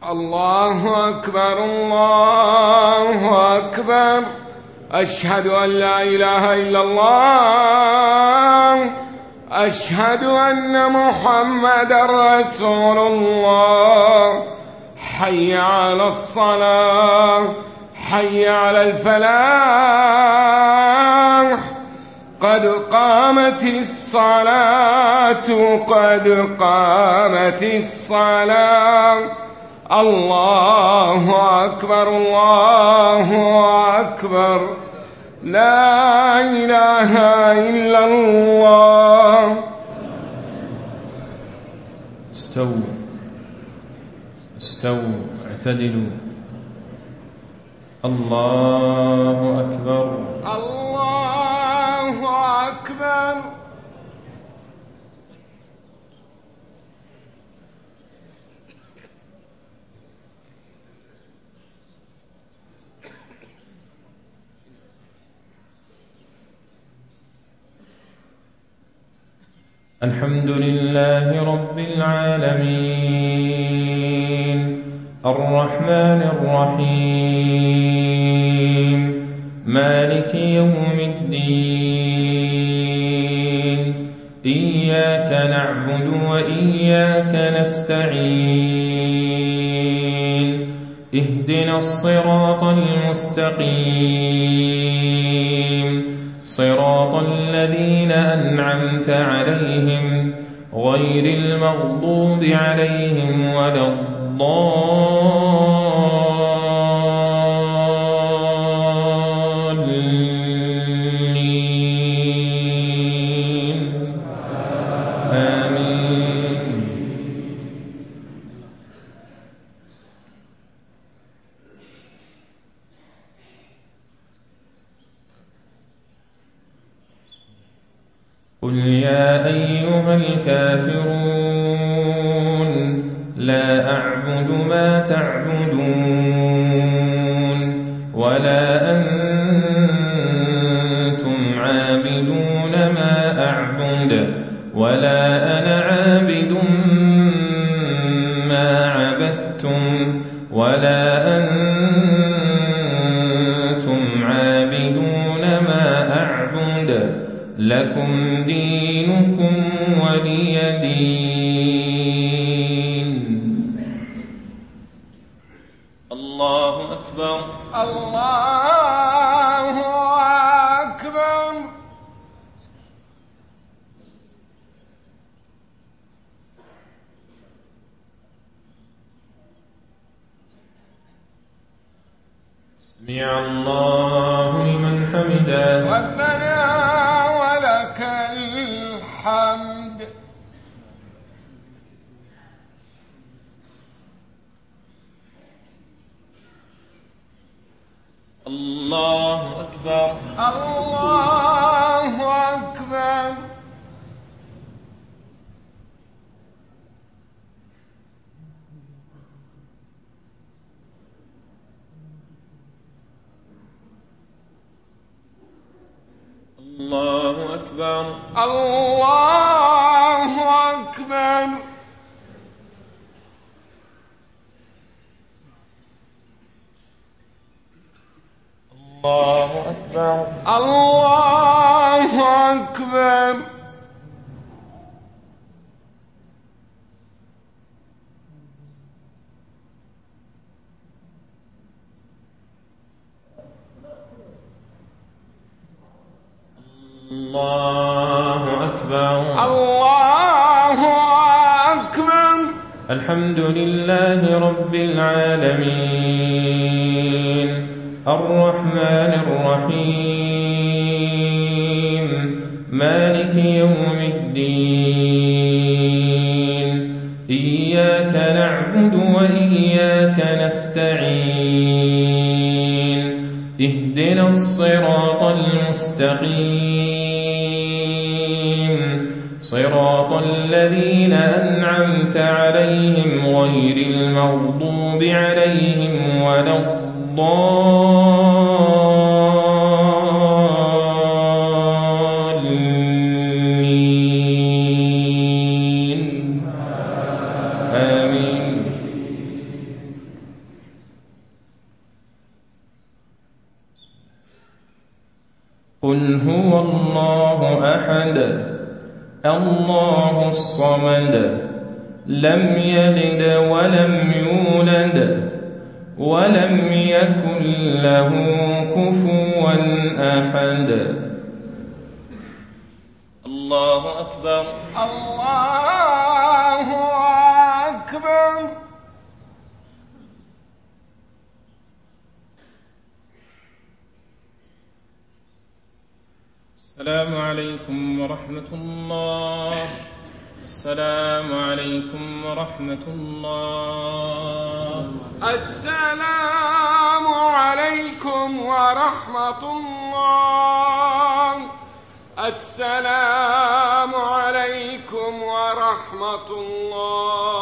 الله أكبر الله أكبر. أشهد أن لا إله إلا الله. أشهد أن محمدًا رسول الله. حي على الصلاة، حي على الفلاح، قد قامت الصلاة، قد قامت الصلاة. الله أكبر الله أكبر. لا إله إلا الله. استووا استووا اعتدلوا. الله أكبر الله أكبر. الحمد لله رب العالمين، الرحمن الرحيم، مالك يوم الدين. إياك نعبد وإياك نستعين. اهدنا الصراط المستقيم، صراط الذين أنعمت عليهم غير المغضوب عليهم ولا الضالين. آمين. قل يا أيها الكافرون لا أعبد ما تعبدون ولا أنتم عابدون ما أعبد ولا أنا عابد ما عبدتم ولا أنتم عابدون ما أعبد. لكم دينكم ولي دين. الله أكبر الله أكبر. سمع الله لمن حمده. ربنا ولك الحمد. الله أكبر الله أكبر. الله أكبر الله أكبر. الله أكبر الله أكبر. الله أكبر الله أكبر. الحمد لله رب العالمين، الرحمن الرحيم، مالك يوم الدين. إياك نعبد وإياك نستعين. اهدنا الصراط المستقيم، صراط الذين أنعمت عليهم غير المغضوب عليهم ولا الضالين. آمين. قل هو الله أحد الله الصمد لم يلد ولم يولد ولم يكن له كفوا أحد. الله أكبر. الله أكبر. السلام عليكم ورحمة الله. السلام عليكم ورحمة الله. السلام عليكم ورحمة الله. السلام عليكم ورحمة الله.